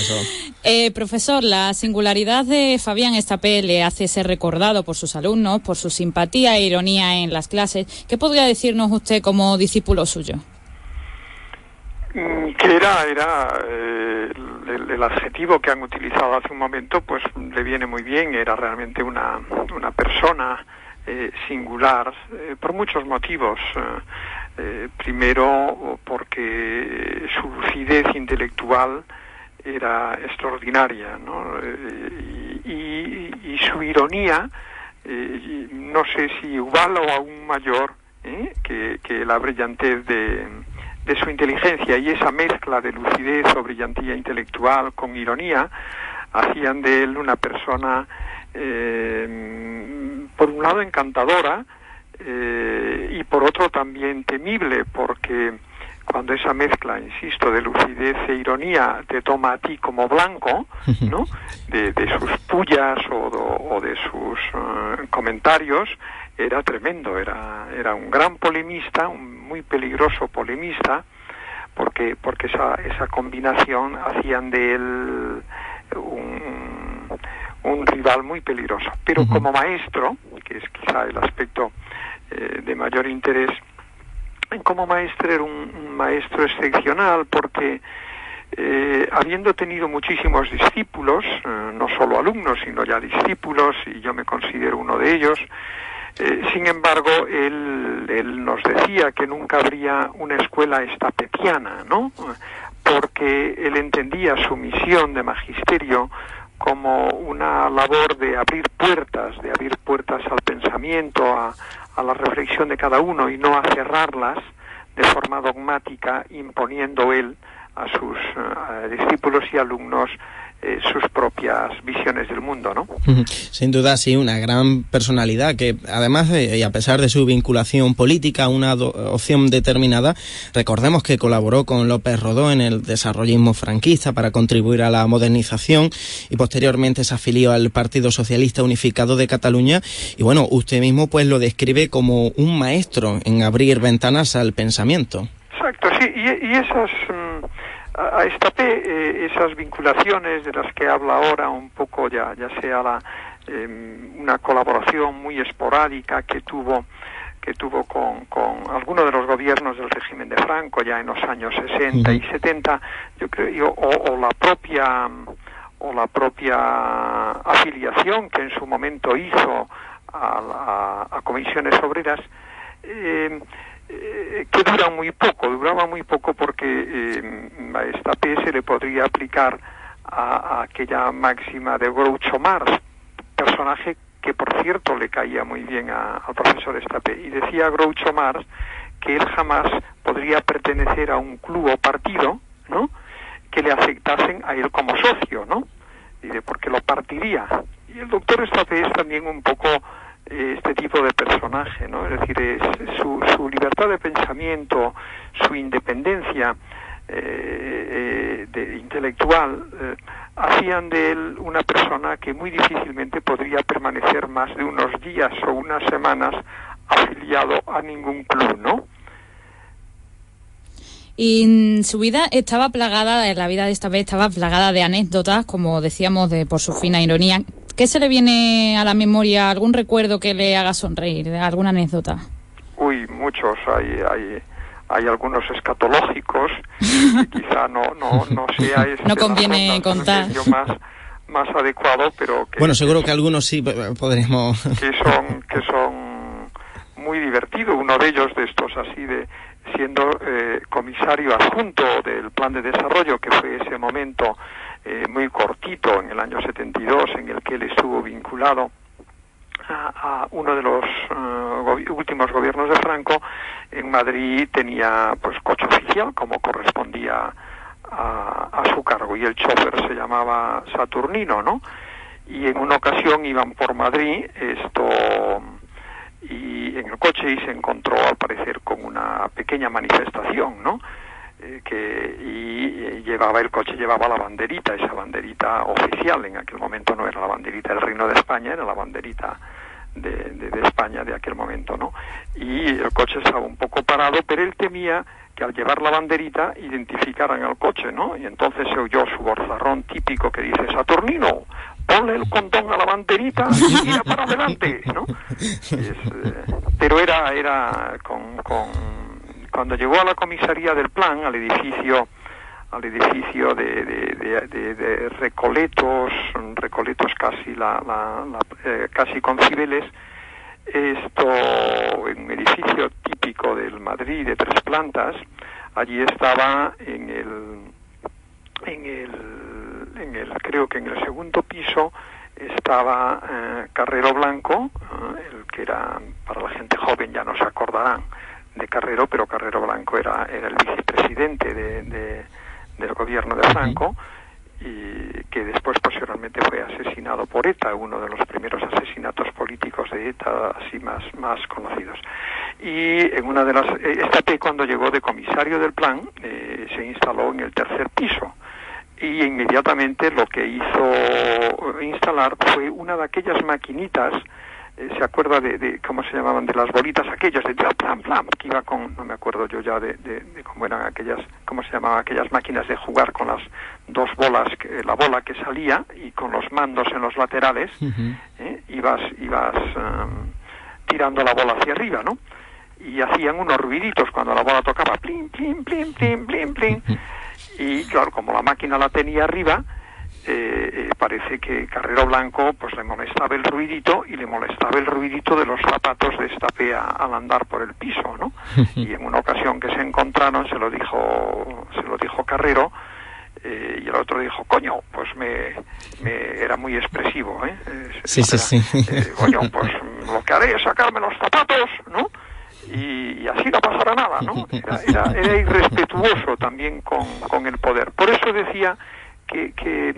profesor. Profesor, la singularidad de Fabián Estapé le hace ser recordado por sus alumnos, por su simpatía e ironía en las clases. ¿Qué podría decirnos usted como discípulo suyo? Que era el adjetivo que han utilizado hace un momento, pues le viene muy bien. Era realmente una persona singular por muchos motivos. Primero, porque su lucidez intelectual era extraordinaria, ¿no? Y su ironía, no sé si igual o aún mayor que la brillantez de su inteligencia, y esa mezcla de lucidez o brillantía intelectual con ironía hacían de él una persona por un lado encantadora y por otro también temible, porque cuando esa mezcla, insisto, de lucidez e ironía te toma a ti como blanco, ¿no?, de sus pullas o de sus comentarios, era tremendo. Era un gran polemista, un muy peligroso polemista, porque esa combinación hacían de él un rival muy peligroso. Pero como maestro, que es quizá el aspecto de mayor interés, como maestro era un maestro excepcional, porque habiendo tenido muchísimos discípulos, no solo alumnos, sino ya discípulos, y yo me considero uno de ellos, sin embargo, él nos decía que nunca habría una escuela estapetiana, ¿no?, porque él entendía su misión de magisterio como una labor de abrir puertas al pensamiento, a la reflexión de cada uno, y no a cerrarlas de forma dogmática, imponiendo él a sus discípulos y alumnos sus propias visiones del mundo, ¿no? Sin duda, sí, una gran personalidad que, además y a pesar de su vinculación política, una opción determinada, recordemos que colaboró con López Rodó en el desarrollismo franquista para contribuir a la modernización, y posteriormente se afilió al Partido Socialista Unificado de Cataluña, y bueno, usted mismo pues lo describe como un maestro en abrir ventanas al pensamiento. Exacto, sí, y esas... A Estapé, esas vinculaciones de las que habla ahora un poco, ya sea una colaboración muy esporádica que tuvo con alguno de los gobiernos del régimen de Franco ya en los años 60 y 70, yo creo, o la propia afiliación que en su momento hizo a comisiones obreras, que duraba muy poco porque a Estapé se le podría aplicar a aquella máxima de Groucho Marx, personaje que por cierto le caía muy bien al profesor Estapé, y decía Groucho Marx que él jamás podría pertenecer a un club o partido, ¿no?, que le aceptasen a él como socio, ¿no?, porque lo partiría. Y el doctor Estapé es también un poco este tipo de personaje, ¿no? Es decir, su libertad de pensamiento, su independencia intelectual, hacían de él una persona que muy difícilmente podría permanecer más de unos días o unas semanas afiliado a ningún club, ¿no? Y su vida estaba plagada, la vida de Estapé estaba plagada de anécdotas, como decíamos, por su fina ironía. ¿Qué se le viene a la memoria? ¿Algún recuerdo que le haga sonreír? ¿Alguna anécdota? Uy, muchos. Hay algunos escatológicos que quizá no sea no conviene contar. Más adecuado, pero que... Bueno, seguro que algunos sí podremos... que son muy divertidos. Uno de ellos, de estos así siendo comisario adjunto del plan de desarrollo, que fue ese momento muy cortito en el año 72 en el que él estuvo vinculado a uno de los últimos gobiernos de Franco. En Madrid tenía pues coche oficial como correspondía a su cargo, y el chofer se llamaba Saturnino, ¿no? Y en una ocasión iban por Madrid y en el coche, y se encontró al parecer con una pequeña manifestación, ¿no? El coche llevaba la banderita, esa banderita oficial. En aquel momento no era la banderita del Reino de España, era la banderita de España de aquel momento, ¿no? Y el coche estaba un poco parado, pero él temía que al llevar la banderita identificaran al coche, ¿no? Y entonces se oyó su vorzarrón típico que dice: Saturnino, ponle el condón a la banderita y mira para adelante, ¿no? Pero era cuando llegó a la comisaría del Plan, al edificio de Recoletos casi casi con Cibeles, en un edificio típico del Madrid de 3 plantas. Allí estaba creo que en el segundo piso estaba Carrero Blanco, el que era, para la gente joven ya no se acordarán de Carrero, pero Carrero Blanco era el vicepresidente del gobierno de Franco, y que después posteriormente fue asesinado por ETA, uno de los primeros asesinatos políticos de ETA así más conocidos. Y en una de esta P, cuando llegó de comisario del Plan, se instaló en el 3er piso, y inmediatamente lo que hizo instalar fue una de aquellas maquinitas, se acuerda de cómo se llamaban, de las bolitas aquellas de plan, que iba con, no me acuerdo yo ya de cómo eran aquellas, cómo se llamaban aquellas máquinas de jugar con las 2 bolas, la bola que salía y con los mandos en los laterales, ibas tirando la bola hacia arriba, ¿no? Y hacían unos ruiditos cuando la bola tocaba, plin, plin, plin, plin, plin, plin. Y claro, como la máquina la tenía arriba, parece que Carrero Blanco pues le molestaba el ruidito, y le molestaba el ruidito de los zapatos de esta P al andar por el piso, ¿no? Y en una ocasión que se encontraron, se lo dijo Carrero, y el otro dijo: coño, pues era muy expresivo, Sí. Coño, pues lo que haré es sacarme los zapatos, ¿no? Y así no pasará nada, ¿no? Era irrespetuoso también con el poder. Por eso decía que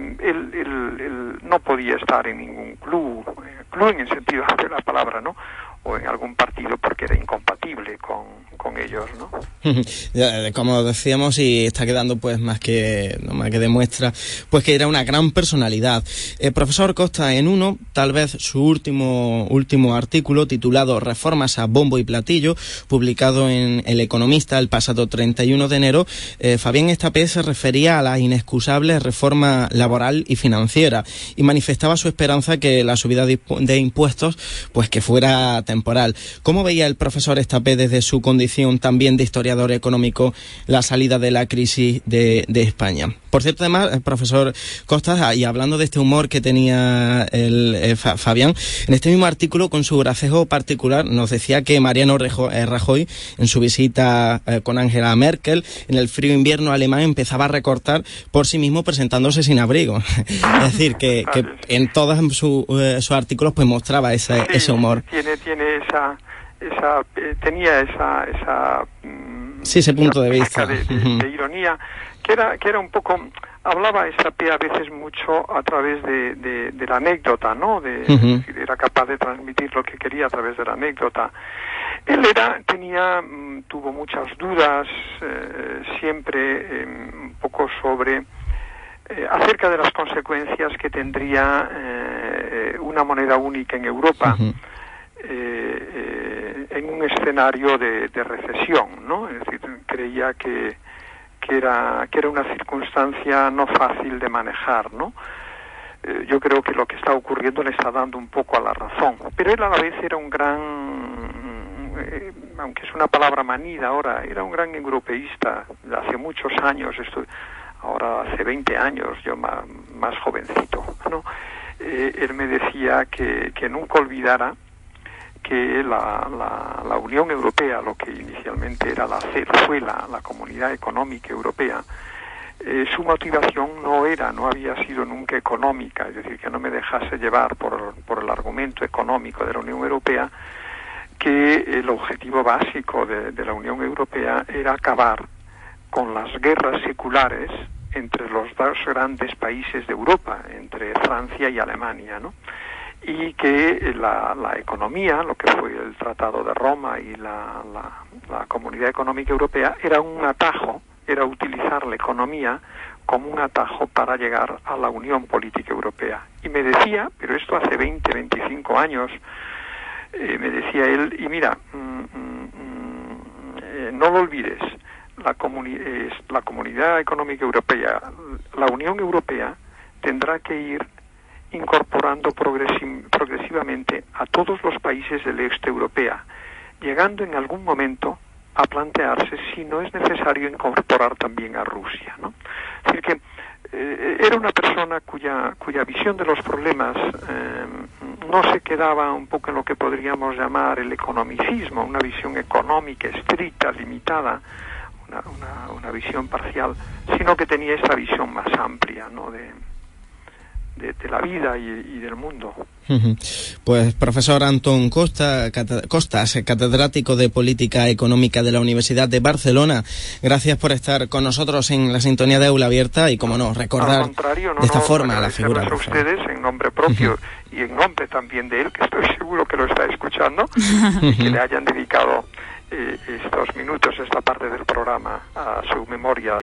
él no podía estar en ningún club en el sentido de la palabra, ¿no? O en algún partido, porque era incompatible con ellos, ¿no? Como decíamos, y está quedando pues más que demuestra pues que era una gran personalidad. Profesor Costa, en uno, tal vez su último artículo, titulado Reformas a bombo y platillo, publicado en El Economista el pasado 31 de enero, Fabián Estapé se refería a la inexcusable reforma laboral y financiera, y manifestaba su esperanza que la subida de impuestos pues que fuera temporal. ¿Cómo veía el profesor Estapé desde su condición también de historiador económico la salida de la crisis de España? Por cierto, además, el profesor Costa, y hablando de este humor que tenía Fabián, en este mismo artículo, con su gracejo particular, nos decía que Mariano Rajoy, en su visita con Angela Merkel, en el frío invierno alemán, empezaba a recortar por sí mismo, presentándose sin abrigo. Es decir, que en todos sus artículos pues mostraba ese humor. Tenía esa ese punto de vista de ironía, que era un poco, hablaba Estapé a veces mucho a través de la anécdota, ¿no? Era capaz de transmitir lo que quería a través de la anécdota. Él tuvo muchas dudas siempre un poco sobre acerca de las consecuencias que tendría una moneda única en Europa. En un escenario de recesión, ¿no? Es decir, creía que era una circunstancia no fácil de manejar, ¿no? Yo creo que lo que está ocurriendo le está dando un poco a la razón, pero él a la vez era un gran, aunque es una palabra manida ahora, era un gran europeísta hace muchos años, ahora hace 20 años, yo más jovencito, ¿no? Él me decía que nunca olvidara que la Unión Europea, lo que inicialmente era fue la Comunidad Económica Europea, su motivación no había sido nunca económica, es decir, que no me dejase llevar por el argumento económico de la Unión Europea, que el objetivo básico de la Unión Europea era acabar con las guerras seculares entre los 2 grandes países de Europa, entre Francia y Alemania, ¿no? Y que la economía, lo que fue el Tratado de Roma y la Comunidad Económica Europea, era un atajo, era utilizar la economía como un atajo para llegar a la Unión Política Europea. Y me decía, pero esto hace 20, 25 años, me decía él, y mira, no lo olvides, la Comunidad Económica Europea, la Unión Europea, tendrá que ir incorporando progresivamente a todos los países del este europeo, llegando en algún momento a plantearse si no es necesario incorporar también a Rusia, ¿no? Es decir, que era una persona cuya visión de los problemas no se quedaba un poco en lo que podríamos llamar el economicismo, una visión económica estricta, limitada, una visión parcial, sino que tenía esta visión más amplia, ¿no?, de la vida y del mundo. Pues profesor Antón Costas, catedrático de Política Económica de la Universidad de Barcelona, gracias por estar con nosotros en la sintonía de Aula Abierta y, como no, recordar de esta forma la figura. A ustedes en nombre propio y en nombre también de él, que estoy seguro que lo está escuchando, y que le hayan dedicado estos minutos, esta parte del programa, a su memoria.